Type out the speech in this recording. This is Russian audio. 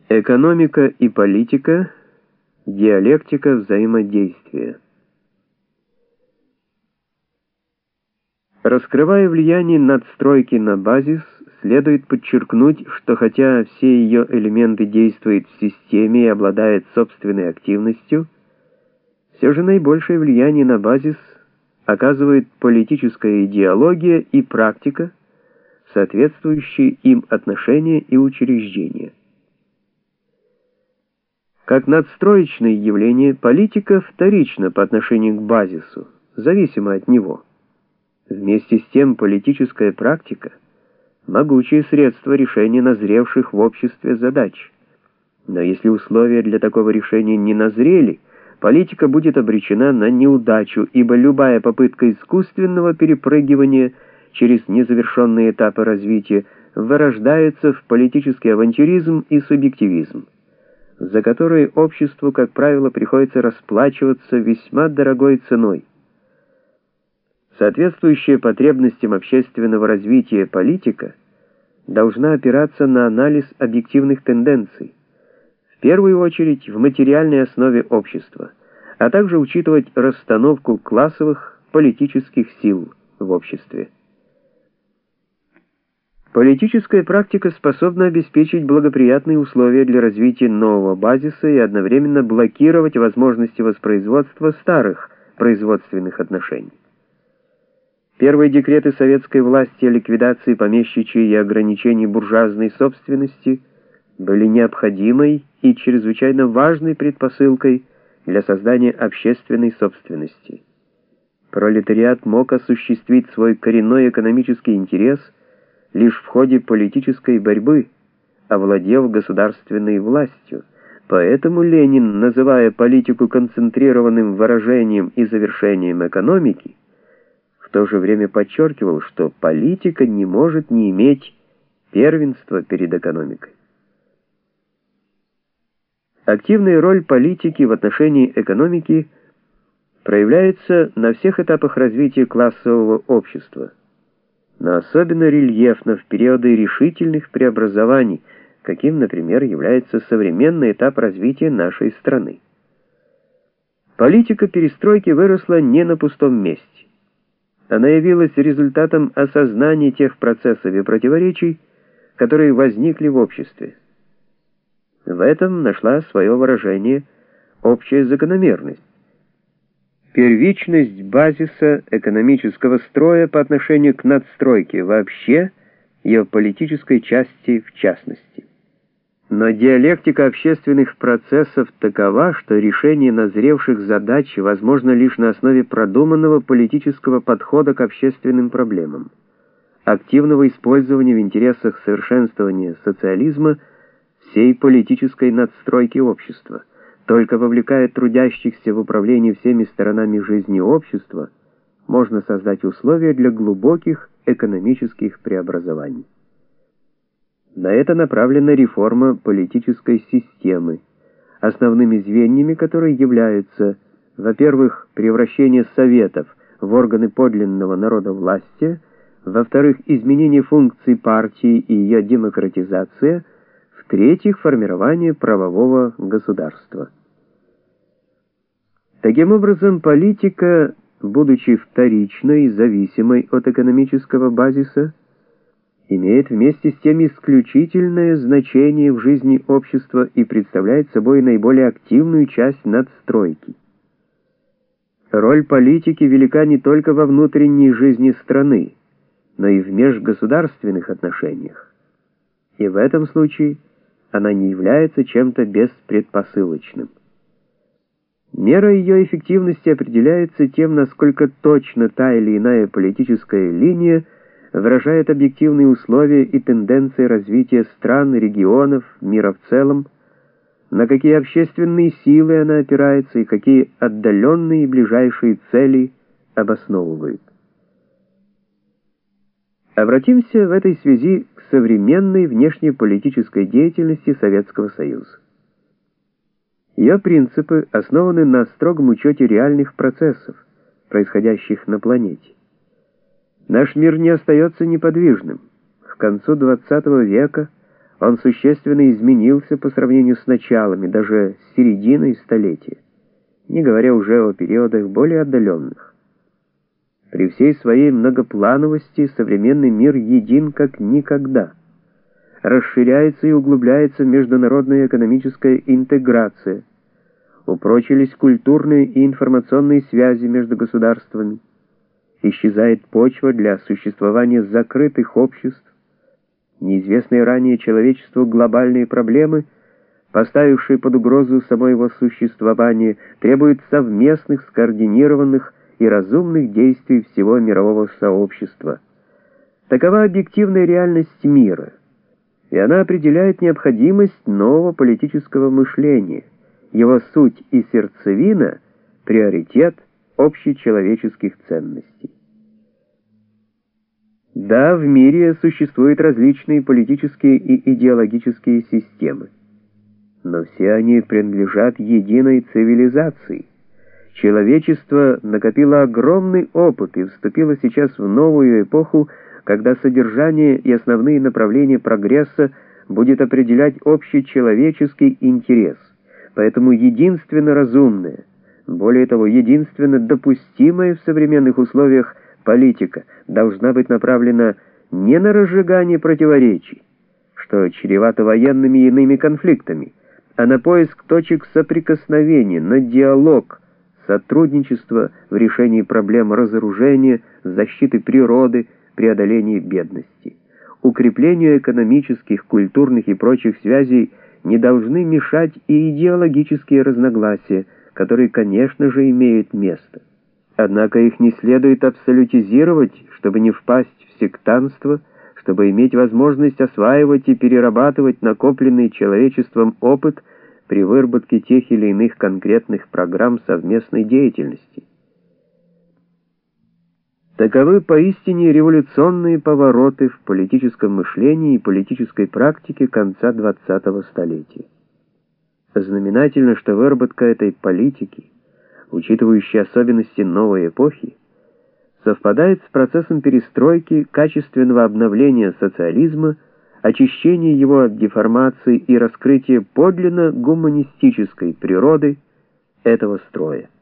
Экономика и политика. Диалектика взаимодействия. Раскрывая влияние надстройки на базис, следует подчеркнуть, что хотя все ее элементы действуют в системе и обладают собственной активностью, все же наибольшее влияние на базис оказывает политическая идеология и практика, соответствующие им отношения и учреждения. Как надстроечное явление, политика вторична по отношению к базису, зависима от него. Вместе с тем политическая практика — могучее средство решения назревших в обществе задач. Но если условия для такого решения не назрели, политика будет обречена на неудачу, ибо любая попытка искусственного перепрыгивания через незавершенные этапы развития вырождается в политический авантюризм и субъективизм, за которые обществу, как правило, приходится расплачиваться весьма дорогой ценой. Соответствующая потребностям общественного развития политика должна опираться на анализ объективных тенденций, в первую очередь в материальной основе общества, а также учитывать расстановку классовых политических сил в обществе. Политическая практика способна обеспечить благоприятные условия для развития нового базиса и одновременно блокировать возможности воспроизводства старых производственных отношений. Первые декреты советской власти о ликвидации помещичьей и ограничении буржуазной собственности были необходимой и чрезвычайно важной предпосылкой для создания общественной собственности. Пролетариат мог осуществить свой коренной экономический интерес лишь в ходе политической борьбы, овладев государственной властью. Поэтому Ленин, называя политику концентрированным выражением и завершением экономики, в то же время подчеркивал, что политика не может не иметь первенства перед экономикой. Активная роль политики в отношении экономики проявляется на всех этапах развития классового общества, но особенно рельефно в периоды решительных преобразований, каким, например, является современный этап развития нашей страны. Политика перестройки выросла не на пустом месте. Она явилась результатом осознания тех процессов и противоречий, которые возникли в обществе. В этом нашла свое выражение общая закономерность. Первичность базиса экономического строя по отношению к надстройке вообще, ее политической части в частности. Но диалектика общественных процессов такова, что решение назревших задач возможно лишь на основе продуманного политического подхода к общественным проблемам, активного использования в интересах совершенствования социализма всей политической надстройки общества. Только вовлекая трудящихся в управление всеми сторонами жизни общества, можно создать условия для глубоких экономических преобразований. На это направлена реформа политической системы, основными звеньями которой являются, во-первых, превращение советов в органы подлинного народовластия, во-вторых, изменение функций партии и ее демократизация, в-третьих, формирование правового государства. Таким образом, политика, будучи вторичной, зависимой от экономического базиса, имеет вместе с тем исключительное значение в жизни общества и представляет собой наиболее активную часть надстройки. Роль политики велика не только во внутренней жизни страны, но и в межгосударственных отношениях. И в этом случае она не является чем-то беспредпосылочным. Мера ее эффективности определяется тем, насколько точно та или иная политическая линия выражает объективные условия и тенденции развития стран, регионов, мира в целом, на какие общественные силы она опирается и какие отдаленные и ближайшие цели обосновывает. Обратимся в этой связи к современной внешнеполитической деятельности Советского Союза. Ее принципы основаны на строгом учете реальных процессов, происходящих на планете. Наш мир не остается неподвижным. К концу XX века Он существенно изменился по сравнению с началами, даже с серединой столетия, не говоря уже о периодах более отдаленных. При всей своей многоплановости современный мир един как никогда. Расширяется и углубляется международная экономическая интеграция, упрочились культурные и информационные связи между государствами, исчезает почва для существования закрытых обществ, неизвестные ранее человечеству глобальные проблемы, поставившие под угрозу само его существование, требуют совместных, скоординированных и разумных действий всего мирового сообщества. Такова объективная реальность мира, и она определяет необходимость нового политического мышления, его суть и сердцевина — приоритет общечеловеческих ценностей. Да, в мире существуют различные политические и идеологические системы, но все они принадлежат единой цивилизации. Человечество накопило огромный опыт и вступило сейчас в новую эпоху, когда содержание и основные направления прогресса будет определять общечеловеческий интерес. Поэтому единственно разумное, более того, единственно допустимая в современных условиях политика должна быть направлена не на разжигание противоречий, что чревато военными и иными конфликтами, а на поиск точек соприкосновения, на диалог, сотрудничество в решении проблем разоружения, защиты природы, преодоления бедности. Укреплению экономических, культурных и прочих связей не должны мешать и идеологические разногласия, которые, конечно же, имеют место. Однако их не следует абсолютизировать, чтобы не впасть в сектантство, чтобы иметь возможность осваивать и перерабатывать накопленный человечеством опыт при выработке тех или иных конкретных программ совместной деятельности. Таковы поистине революционные повороты в политическом мышлении и политической практике конца 20-го столетия. Знаменательно, что выработка этой политики, учитывающая особенности новой эпохи, совпадает с процессом перестройки, качественного обновления социализма, очищения его от деформации и раскрытия подлинно гуманистической природы этого строя.